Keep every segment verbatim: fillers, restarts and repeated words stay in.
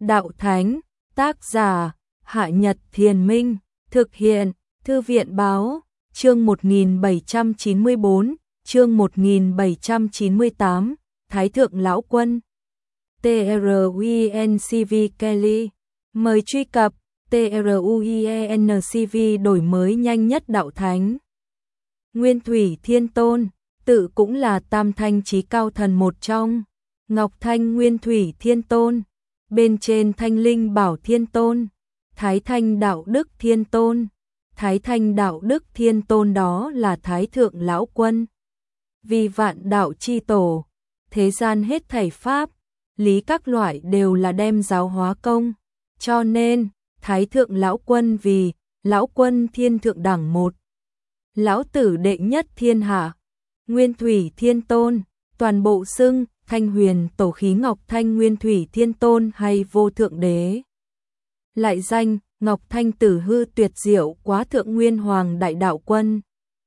Đạo Thánh, tác giả, Hạ Nhật Thiền Minh, thực hiện, Thư viện Báo, chương một nghìn bảy trăm chín mươi tư, chương một nghìn bảy trăm chín mươi tám, Thái Thượng Lão Quân. TRUENCV Kelly, mời truy cập TRUENCV đổi mới nhanh nhất Đạo Thánh. Nguyên Thủy Thiên Tôn, tự cũng là tam thanh chí cao thần một trong, Ngọc Thanh Nguyên Thủy Thiên Tôn, bên trên Thanh Linh Bảo Thiên Tôn, Thái Thanh Đạo Đức Thiên Tôn. Thái Thanh Đạo Đức Thiên Tôn đó là Thái Thượng Lão Quân. Vì vạn đạo chi tổ, thế gian hết thảy pháp, lý các loại đều là đem giáo hóa công, cho nên Thái Thượng Lão Quân vì Lão Quân Thiên Thượng đẳng một, Lão Tử đệ nhất thiên hạ. Nguyên Thủy Thiên Tôn, toàn bộ xưng Thanh Huyền Tổ khí Ngọc Thanh Nguyên Thủy Thiên Tôn hay Vô Thượng Đế. Lại danh Ngọc Thanh Tử hư tuyệt diệu quá thượng Nguyên Hoàng Đại Đạo Quân.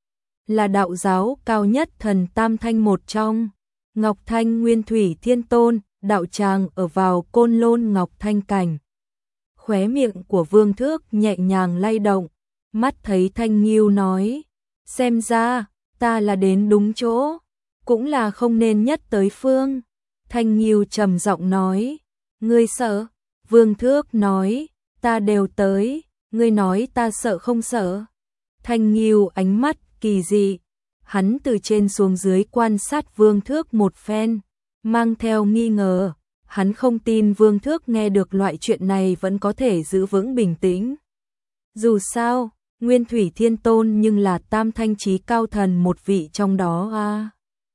Là đạo giáo cao nhất thần tam thanh một trong. Ngọc Thanh Nguyên Thủy Thiên Tôn, đạo tràng ở vào Côn Lôn Ngọc Thanh Cảnh. Khóe miệng của Vương Thước nhẹ nhàng lay động, mắt thấy Thanh Nghiêu nói, xem ra ta là đến đúng chỗ, cũng là không nên nhất tới phương. Thanh Nghiêu trầm giọng nói, ngươi sợ? Vương Thước nói, ta đều tới, ngươi nói ta sợ không sợ? Thanh Nghiêu ánh mắt kỳ dị, hắn từ trên xuống dưới quan sát Vương Thước một phen, mang theo nghi ngờ, hắn không tin Vương Thước nghe được loại chuyện này vẫn có thể giữ vững bình tĩnh. Dù sao, Nguyên Thủy Thiên Tôn nhưng là tam thanh chí cao thần một vị trong đó a. À.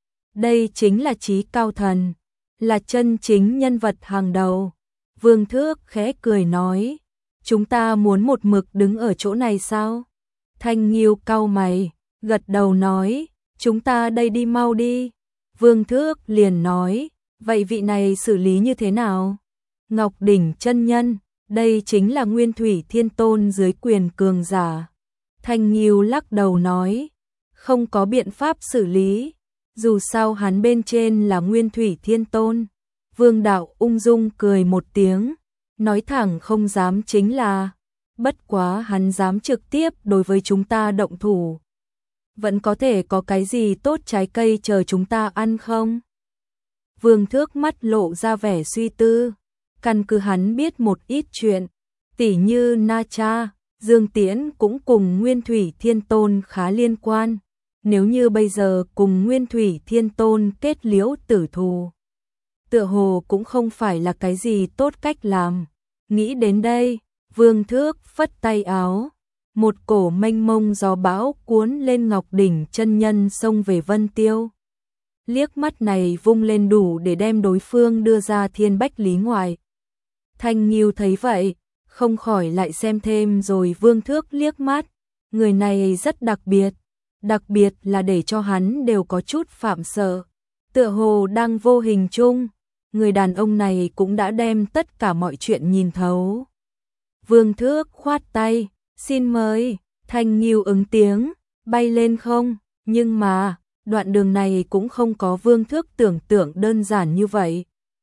Đây chính là chí cao thần, là chân chính nhân vật hàng đầu. Vương Thước khẽ cười nói, chúng ta muốn một mực đứng ở chỗ này sao? Thanh Nghiêu cau mày, gật đầu nói, chúng ta đây đi mau đi. Vương Thước liền nói, vậy vị này xử lý như thế nào? Ngọc Đỉnh chân nhân, đây chính là Nguyên Thủy Thiên Tôn dưới quyền cường giả. Thanh Nghiêu lắc đầu nói, không có biện pháp xử lý, dù sao hắn bên trên là Nguyên Thủy Thiên Tôn. Vương Đạo ung dung cười một tiếng, nói thẳng không dám chính là, bất quá hắn dám trực tiếp đối với chúng ta động thủ. Vẫn có thể có cái gì tốt trái cây chờ chúng ta ăn không? Vương Thước mắt lộ ra vẻ suy tư, căn cứ hắn biết một ít chuyện, tỉ như Na Cha, Dương Tiễn cũng cùng Nguyên Thủy Thiên Tôn khá liên quan, nếu như bây giờ cùng Nguyên Thủy Thiên Tôn kết liễu tử thù, tựa hồ cũng không phải là cái gì tốt cách làm. Nghĩ đến đây, Vương Thước phất tay áo, một cổ mênh mông gió bão cuốn lên Ngọc Đỉnh chân nhân xông về Vân Tiêu. Liếc mắt này vung lên đủ để đem đối phương đưa ra thiên bách lý ngoại. Thanh Nghiêu thấy vậy, không khỏi lại xem thêm rồi Vương Thước liếc mắt, người này rất đặc biệt, đặc biệt là để cho hắn đều có chút phạm sợ. Tựa hồ đang vô hình chung, người đàn ông này cũng đã đem tất cả mọi chuyện nhìn thấu. Vương Thước khoát tay, xin mời. Thanh Nghiêu ứng tiếng, bay lên không, nhưng mà, đoạn đường này cũng không có Vương Thước tưởng tượng đơn giản như vậy.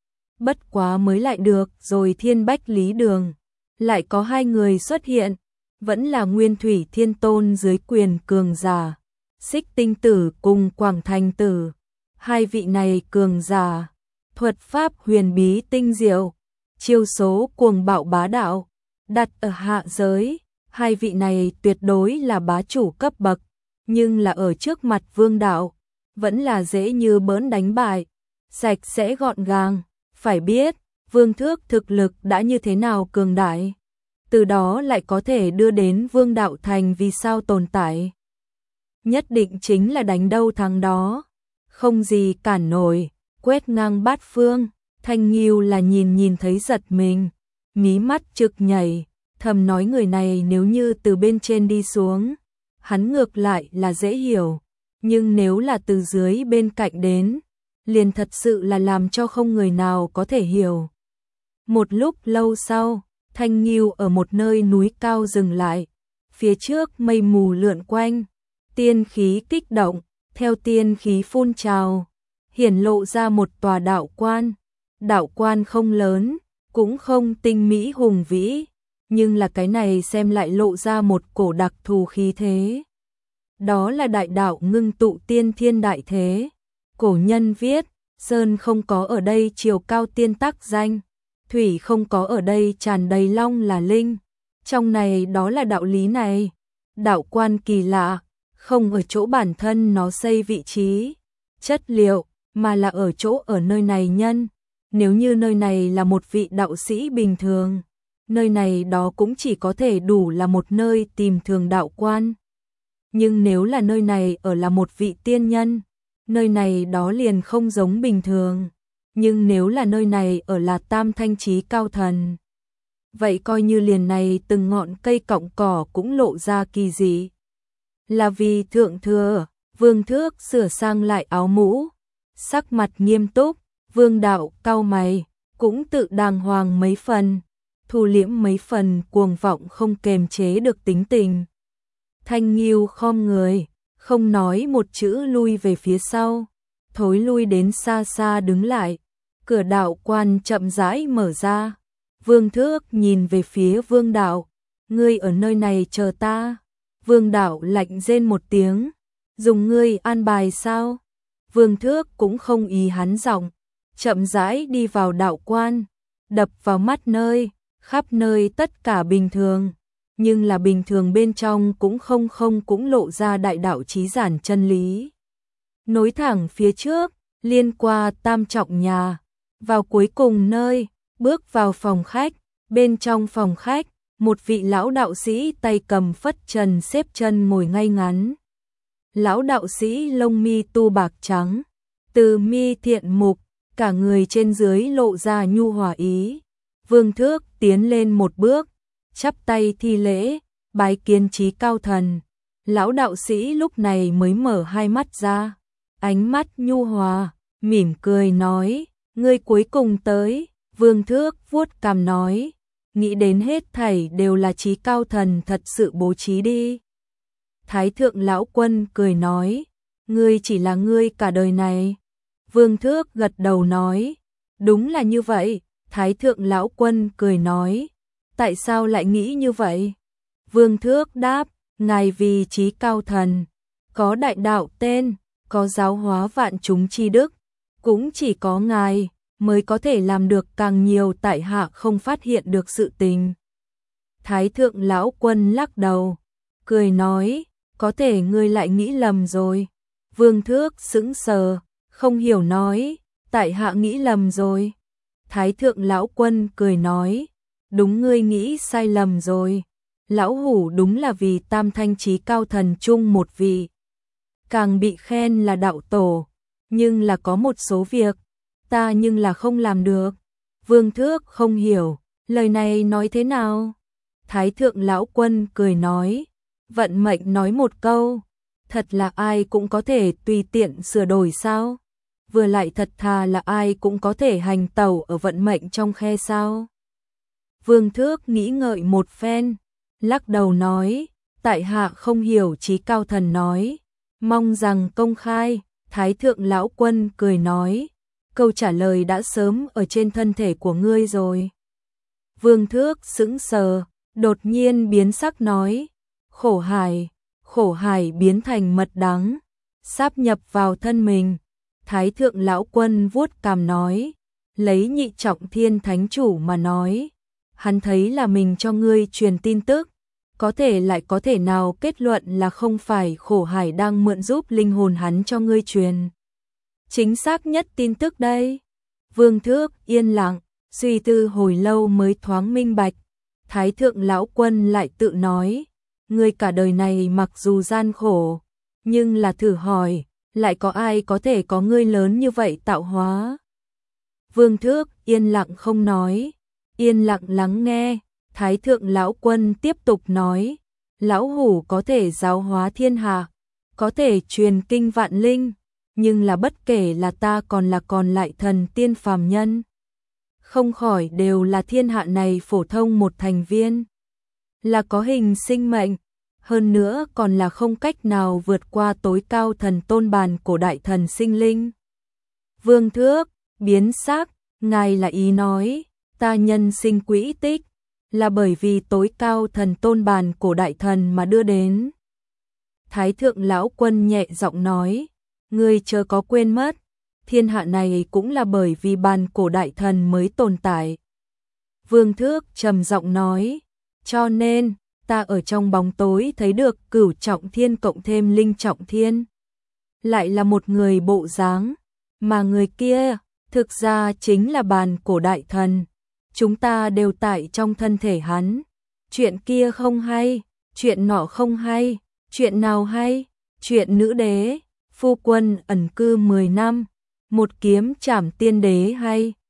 Bất quá mới lại được rồi thiên bách lý đường, lại có hai người xuất hiện, vẫn là Nguyên Thủy Thiên Tôn dưới quyền cường giả, Xích Tinh Tử cùng Quảng Thành Tử. Hai vị này cường giả, thuật pháp huyền bí tinh diệu, chiêu số cuồng bạo bá đạo, đặt ở hạ giới, hai vị này tuyệt đối là bá chủ cấp bậc, nhưng là ở trước mặt Vương Đạo, vẫn là dễ như bỡn đánh bại, sạch sẽ gọn gàng. Phải biết, Vương Thước thực lực đã như thế nào cường đại, từ đó lại có thể đưa đến Vương Đạo thành vì sao tồn tại. Nhất định chính là đánh đâu thắng đó, không gì cản nổi, quét ngang bát phương. Thanh Nghiêu là nhìn nhìn thấy giật mình, mí mắt trực nhảy, thầm nói người này nếu như từ bên trên đi xuống, hắn ngược lại là dễ hiểu, nhưng nếu là từ dưới bên cạnh đến, liền thật sự là làm cho không người nào có thể hiểu. Một lúc lâu sau, Thanh Nghiêu ở một nơi núi cao dừng lại, phía trước mây mù lượn quanh, tiên khí kích động, theo tiên khí phun trào, hiển lộ ra một tòa đạo quan. Đạo quan không lớn, cũng không tinh mỹ hùng vĩ, nhưng là cái này xem lại lộ ra một cổ đặc thù khí thế. Đó là đại đạo ngưng tụ tiên thiên đại thế. Cổ nhân viết, sơn không có ở đây chiều cao tiên tắc danh, thủy không có ở đây tràn đầy long là linh. Trong này đó là đạo lý này. Đạo quan kỳ lạ, không ở chỗ bản thân nó xây vị trí, chất liệu, mà là ở chỗ ở nơi này nhân. Nếu như nơi này là một vị đạo sĩ bình thường, nơi này đó cũng chỉ có thể đủ là một nơi tìm thường đạo quan. Nhưng nếu là nơi này ở là một vị tiên nhân, nơi này đó liền không giống bình thường. Nhưng nếu là nơi này ở là tam thanh chí cao thần, vậy coi như liền này từng ngọn cây cọng cỏ cũng lộ ra kỳ dị. Là vì thượng thừa, Vương Thước sửa sang lại áo mũ, sắc mặt nghiêm túc, Vương đạo cau mày, cũng tự đàng hoàng mấy phần, thu liễm mấy phần cuồng vọng không kềm chế được tính tình. Thanh Nghiêu khom người, không nói một chữ lui về phía sau, thối lui đến xa xa đứng lại, cửa đạo quan chậm rãi mở ra. Vương Thước nhìn về phía Vương đạo, ngươi ở nơi này chờ ta. Vương đạo lạnh rên một tiếng, dùng ngươi an bài sao? Vương Thước cũng không ý hắn giọng, chậm rãi đi vào đạo quan, đập vào mắt nơi, khắp nơi tất cả bình thường, nhưng là bình thường bên trong cũng không không cũng lộ ra đại đạo chí giản chân lý. Nối thẳng phía trước, liên qua tam trọng nhà, vào cuối cùng nơi, bước vào phòng khách, bên trong phòng khách, một vị lão đạo sĩ tay cầm phất trần xếp chân ngồi ngay ngắn. Lão đạo sĩ lông mi tu bạc trắng, từ mi thiện mục, cả người trên dưới lộ ra nhu hòa ý. Vương Thước tiến lên một bước, chắp tay thi lễ, bái kiến chí cao thần. Lão đạo sĩ lúc này mới mở hai mắt ra, ánh mắt nhu hòa, mỉm cười nói, ngươi cuối cùng tới. Vương Thước vuốt cằm nói, nghĩ đến hết thảy đều là chí cao thần thật sự bố trí đi. Thái thượng lão quân cười nói, ngươi chỉ là ngươi cả đời này. Vương Thước gật đầu nói, đúng là như vậy. Thái thượng lão quân cười nói, tại sao lại nghĩ như vậy? Vương Thước đáp, ngài vì chí cao thần, có đại đạo tên, có giáo hóa vạn chúng chi đức, cũng chỉ có ngài mới có thể làm được càng nhiều tại hạ không phát hiện được sự tình. Thái thượng lão quân lắc đầu, cười nói, có thể ngươi lại nghĩ lầm rồi. Vương Thước sững sờ, không hiểu nói, tại hạ nghĩ lầm rồi. Thái thượng lão quân cười nói, đúng ngươi nghĩ sai lầm rồi. Lão hủ đúng là vì tam thanh chí cao thần chung một vị, càng bị khen là đạo tổ, nhưng là có một số việc ta nhưng là không làm được. Vương Thước không hiểu, lời này nói thế nào? Thái thượng lão quân cười nói, vận mệnh nói một câu, thật là ai cũng có thể tùy tiện sửa đổi sao? Vừa lại thật thà là ai cũng có thể hành tẩu ở vận mệnh trong khe sao? Vương Thước nghĩ ngợi một phen, lắc đầu nói, tại hạ không hiểu chí cao thần nói, mong rằng công khai. Thái thượng lão quân cười nói, câu trả lời đã sớm ở trên thân thể của ngươi rồi. Vương Thước sững sờ, đột nhiên biến sắc nói, khổ hải, khổ hải biến thành mật đắng, sáp nhập vào thân mình. Thái thượng lão quân vuốt cằm nói, lấy nhị trọng thiên thánh chủ mà nói, hắn thấy là mình cho ngươi truyền tin tức, có thể lại có thể nào kết luận là không phải khổ hải đang mượn giúp linh hồn hắn cho ngươi truyền chính xác nhất tin tức đây? Vương Thước yên lặng, suy tư hồi lâu mới thoáng minh bạch. Thái thượng lão quân lại tự nói, ngươi cả đời này mặc dù gian khổ, nhưng là thử hỏi, lại có ai có thể có ngươi lớn như vậy tạo hóa? Vương Thước yên lặng không nói, yên lặng lắng nghe. Thái thượng lão quân tiếp tục nói, lão hủ có thể giáo hóa thiên hạ, có thể truyền kinh vạn linh, nhưng là bất kể là ta còn là còn lại thần tiên phàm nhân, không khỏi đều là thiên hạ này phổ thông một thành viên, là có hình sinh mệnh, hơn nữa còn là không cách nào vượt qua tối cao thần tôn bàn của đại thần sinh linh. Vương Thước biến sắc, ngài là ý nói, ta nhân sinh quỹ tích, là bởi vì tối cao thần tôn bàn cổ đại thần mà đưa đến. Thái thượng lão quân nhẹ giọng nói, ngươi chớ có quên mất, thiên hạ này cũng là bởi vì bàn cổ đại thần mới tồn tại. Vương Thước trầm giọng nói, cho nên, ta ở trong bóng tối thấy được cửu trọng thiên cộng thêm linh trọng thiên. Lại là một người bộ dáng, mà người kia, thực ra chính là bàn cổ đại thần. Chúng ta đều tại trong thân thể hắn. Chuyện kia không hay, chuyện nọ không hay, chuyện nào hay, chuyện nữ đế, phu quân ẩn cư mười năm, một kiếm trảm tiên đế hay.